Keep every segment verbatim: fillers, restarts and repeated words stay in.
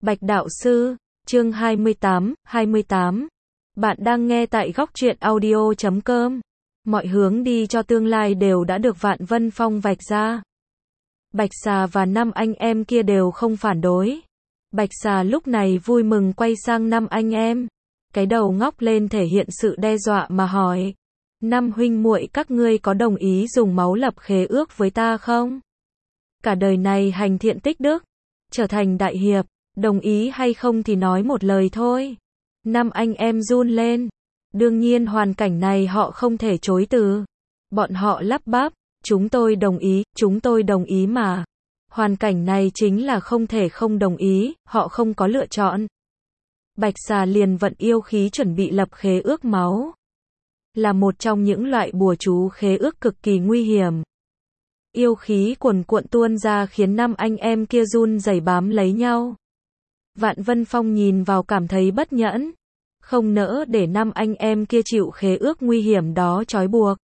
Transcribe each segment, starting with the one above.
Bạch đạo sư, chương hai mươi tám, hai mươi tám. Bạn đang nghe tại góc truyện audio chấm com. Mọi hướng đi cho tương lai đều đã được Vạn Vân Phong vạch ra. Bạch Xà và năm anh em kia đều không phản đối. Bạch Xà lúc này vui mừng quay sang năm anh em. Cái đầu ngóc lên thể hiện sự đe dọa mà hỏi. Năm huynh muội các ngươi có đồng ý dùng máu lập khế ước với ta không? Cả đời này hành thiện tích đức, trở thành đại hiệp, đồng ý hay không thì nói một lời thôi. Năm anh em run lên. Đương nhiên hoàn cảnh này họ không thể chối từ. Bọn họ lắp bắp, chúng tôi đồng ý, chúng tôi đồng ý mà. Hoàn cảnh này chính là không thể không đồng ý, họ không có lựa chọn. Bạch Xà liền vận yêu khí chuẩn bị lập khế ước máu. Là một trong những loại bùa chú khế ước cực kỳ nguy hiểm. Yêu khí cuồn cuộn tuôn ra khiến năm anh em kia run rẩy bám lấy nhau. Vạn Vân Phong nhìn vào cảm thấy bất nhẫn, không nỡ để năm anh em kia chịu khế ước nguy hiểm đó trói buộc.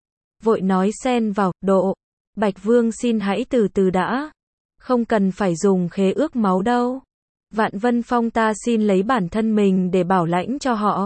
Vội nói xen vào, độ, Bạch Vương xin hãy từ từ đã, không cần phải dùng khế ước máu đâu. Vạn Vân Phong ta xin lấy bản thân mình để bảo lãnh cho họ.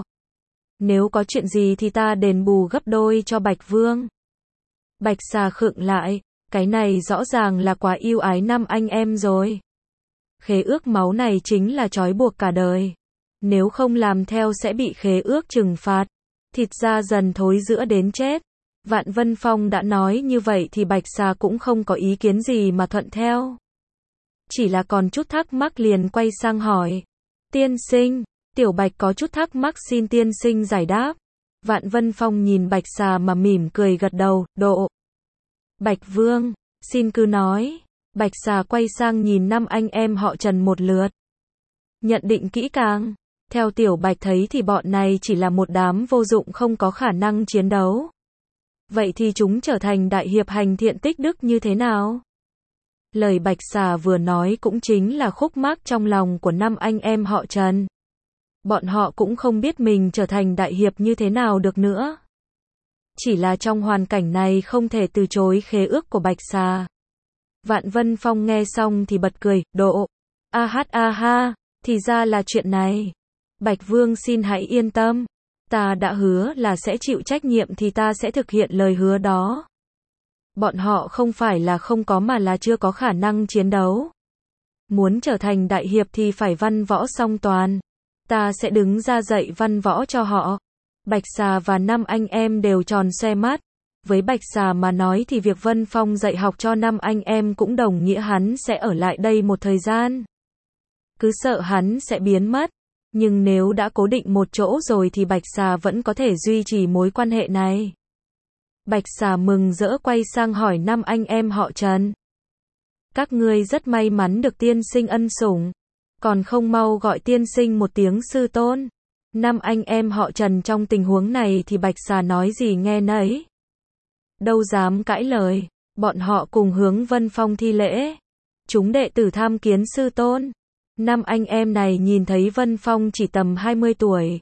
Nếu có chuyện gì thì ta đền bù gấp đôi cho Bạch Vương. Bạch Xà khựng lại, cái này rõ ràng là quá yêu ái năm anh em rồi. Khế ước máu này chính là trói buộc cả đời. Nếu không làm theo sẽ bị khế ước trừng phạt. Thịt da dần thối rữa đến chết. Vạn Vân Phong đã nói như vậy thì Bạch Xà cũng không có ý kiến gì mà thuận theo. Chỉ là còn chút thắc mắc liền quay sang hỏi. Tiên sinh, Tiểu Bạch có chút thắc mắc xin tiên sinh giải đáp. Vạn Vân Phong nhìn Bạch Xà mà mỉm cười gật đầu, độ. Bạch Vương, xin cứ nói. Bạch Xà quay sang nhìn năm anh em họ Trần một lượt. Nhận định kỹ càng. Theo Tiểu Bạch thấy thì bọn này chỉ là một đám vô dụng không có khả năng chiến đấu. Vậy thì chúng trở thành đại hiệp hành thiện tích đức như thế nào? Lời Bạch Xà vừa nói cũng chính là khúc mắc trong lòng của năm anh em họ Trần. Bọn họ cũng không biết mình trở thành đại hiệp như thế nào được nữa. Chỉ là trong hoàn cảnh này không thể từ chối khế ước của Bạch Xà. Vạn Vân Phong nghe xong thì bật cười, độ. A hát a ha, thì ra là chuyện này. Bạch Vương xin hãy yên tâm. Ta đã hứa là sẽ chịu trách nhiệm thì ta sẽ thực hiện lời hứa đó. Bọn họ không phải là không có mà là chưa có khả năng chiến đấu. Muốn trở thành đại hiệp thì phải văn võ song toàn. Ta sẽ đứng ra dạy văn võ cho họ. Bạch Xà và năm anh em đều tròn xoe mắt. Với Bạch Xà mà nói thì việc Vân Phong dạy học cho năm anh em cũng đồng nghĩa hắn sẽ ở lại đây một thời gian. Cứ sợ hắn sẽ biến mất. Nhưng nếu đã cố định một chỗ rồi thì Bạch Xà vẫn có thể duy trì mối quan hệ này. Bạch Xà mừng rỡ quay sang hỏi năm anh em họ Trần. Các ngươi rất may mắn được tiên sinh ân sủng. Còn không mau gọi tiên sinh một tiếng sư tôn. Năm anh em họ Trần trong tình huống này thì Bạch Xà nói gì nghe nấy. Đâu dám cãi lời. Bọn họ cùng hướng Vân Phong thi lễ. Chúng đệ tử tham kiến sư tôn. Năm anh em này nhìn thấy Vân Phong chỉ tầm hai mươi tuổi.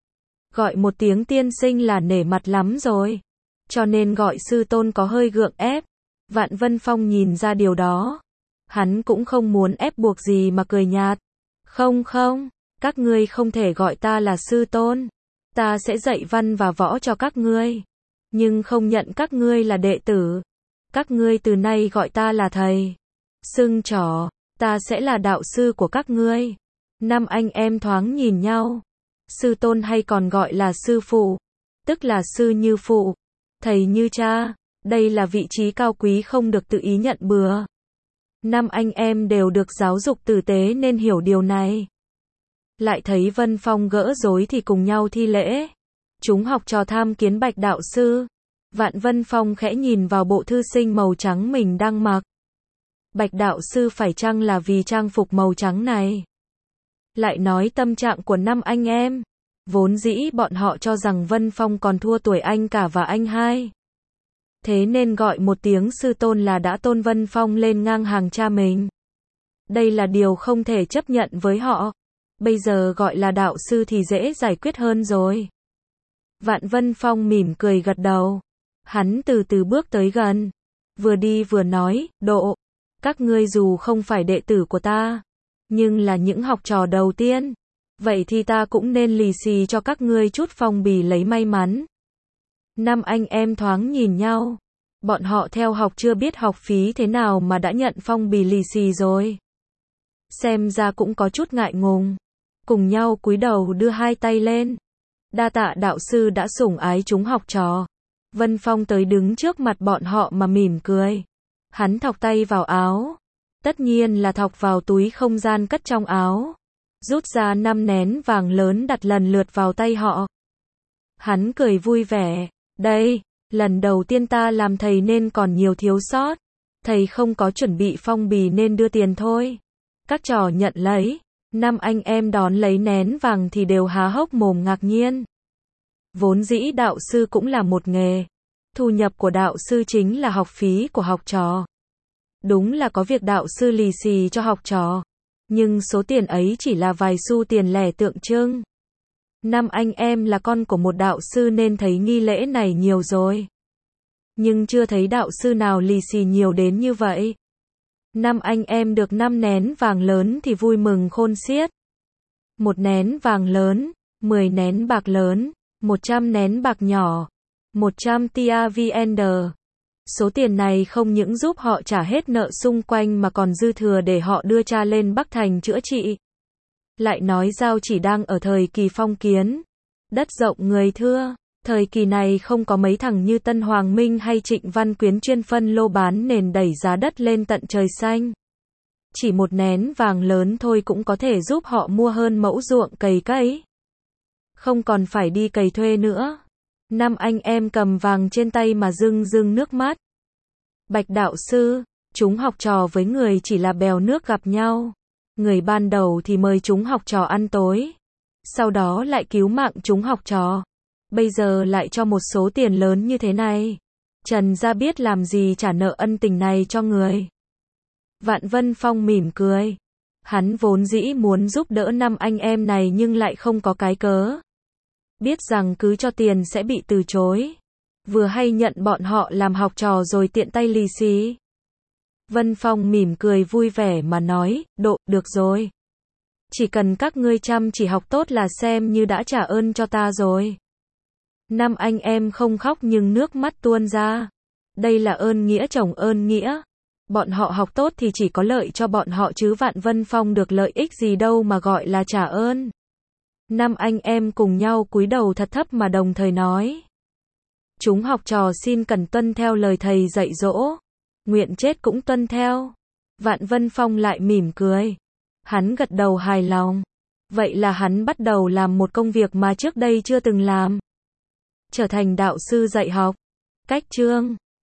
Gọi một tiếng tiên sinh là nể mặt lắm rồi. Cho nên gọi sư tôn có hơi gượng ép. Vạn Vân Phong nhìn ra điều đó. Hắn cũng không muốn ép buộc gì mà cười nhạt. Không không, các ngươi không thể gọi ta là sư tôn. Ta sẽ dạy văn và võ cho các ngươi. Nhưng không nhận các ngươi là đệ tử. Các ngươi từ nay gọi ta là thầy. Xưng trỏ, ta sẽ là đạo sư của các ngươi. Năm anh em thoáng nhìn nhau. Sư tôn hay còn gọi là sư phụ. Tức là sư như phụ, thầy như cha. Đây là vị trí cao quý không được tự ý nhận bừa. Năm anh em đều được giáo dục tử tế nên hiểu điều này. Lại thấy Vân Phong gỡ rối thì cùng nhau thi lễ. Chúng học trò tham kiến Bạch đạo sư. Vạn Vân Phong khẽ nhìn vào bộ thư sinh màu trắng mình đang mặc. Bạch đạo sư phải chăng là vì trang phục màu trắng này? Lại nói tâm trạng của năm anh em. Vốn dĩ bọn họ cho rằng Vân Phong còn thua tuổi anh cả và anh hai. Thế nên gọi một tiếng sư tôn là đã tôn Vân Phong lên ngang hàng cha mình. Đây là điều không thể chấp nhận với họ. Bây giờ gọi là đạo sư thì dễ giải quyết hơn rồi. Vạn Vân Phong mỉm cười gật đầu. Hắn từ từ bước tới gần. Vừa đi vừa nói, độ. Các ngươi dù không phải đệ tử của ta. nhưng là những học trò đầu tiên. Vậy thì ta cũng nên lì xì cho các ngươi chút phong bì lấy may mắn. Năm anh em thoáng nhìn nhau. Bọn họ theo học chưa biết học phí thế nào mà đã nhận phong bì lì xì rồi. Xem ra cũng có chút ngại ngùng. Cùng nhau cúi đầu đưa hai tay lên. Đa tạ đạo sư đã sủng ái chúng học trò. Vân Phong tới đứng trước mặt bọn họ mà mỉm cười. Hắn thọc tay vào áo. Tất nhiên là thọc vào túi không gian cất trong áo. Rút ra năm nén vàng lớn đặt lần lượt vào tay họ. Hắn cười vui vẻ. Đây, lần đầu tiên ta làm thầy nên còn nhiều thiếu sót. Thầy không có chuẩn bị phong bì nên đưa tiền thôi. Các trò nhận lấy. Năm anh em đón lấy nén vàng thì đều há hốc mồm ngạc nhiên. Vốn dĩ đạo sư cũng là một nghề. Thu nhập của đạo sư chính là học phí của học trò. Đúng là có việc đạo sư lì xì cho học trò. Nhưng số tiền ấy chỉ là vài xu tiền lẻ tượng trưng. Năm anh em là con của một đạo sư nên thấy nghi lễ này nhiều rồi. Nhưng chưa thấy đạo sư nào lì xì nhiều đến như vậy. Năm anh em được năm nén vàng lớn thì vui mừng khôn xiết. Một nén vàng lớn, mười nén bạc lớn, một trăm nén bạc nhỏ, một trăm tia vê en đê. Số tiền này không những giúp họ trả hết nợ xung quanh mà còn dư thừa để họ đưa cha lên Bắc Thành chữa trị. Lại nói Giao Chỉ đang ở thời kỳ phong kiến. Đất rộng người thưa. Thời kỳ này không có mấy thằng như Tân Hoàng Minh hay Trịnh Văn Quyến chuyên phân lô bán nền đẩy giá đất lên tận trời xanh. Chỉ một nén vàng lớn thôi cũng có thể giúp họ mua hơn mẫu ruộng cày cấy. Không còn phải đi cày thuê nữa. Năm anh em cầm vàng trên tay mà rưng rưng nước mắt. Bạch đạo sư, chúng học trò với người chỉ là bèo nước gặp nhau. Người ban đầu thì mời chúng học trò ăn tối. Sau đó lại cứu mạng chúng học trò. Bây giờ lại cho một số tiền lớn như thế này. Trần gia biết làm gì trả nợ ân tình này cho người. Vạn Vân Phong mỉm cười. Hắn vốn dĩ muốn giúp đỡ năm anh em này nhưng lại không có cái cớ. Biết rằng cứ cho tiền sẽ bị từ chối. Vừa hay nhận bọn họ làm học trò rồi tiện tay lì xì. Vân Phong mỉm cười vui vẻ mà nói, độ, được rồi. Chỉ cần các ngươi chăm chỉ học tốt là xem như đã trả ơn cho ta rồi. Năm anh em không khóc nhưng nước mắt tuôn ra. Đây là ơn nghĩa chồng ơn nghĩa. Bọn họ học tốt thì chỉ có lợi cho bọn họ chứ Vạn Vân Phong được lợi ích gì đâu mà gọi là trả ơn. Năm anh em cùng nhau cúi đầu thật thấp mà đồng thời nói. Chúng học trò xin cần tuân theo lời thầy dạy dỗ. Nguyện chết cũng tuân theo. Vạn Vân Phong lại mỉm cười. Hắn gật đầu hài lòng. Vậy là hắn bắt đầu làm một công việc mà trước đây chưa từng làm. Trở thành đạo sư dạy học. Cách chương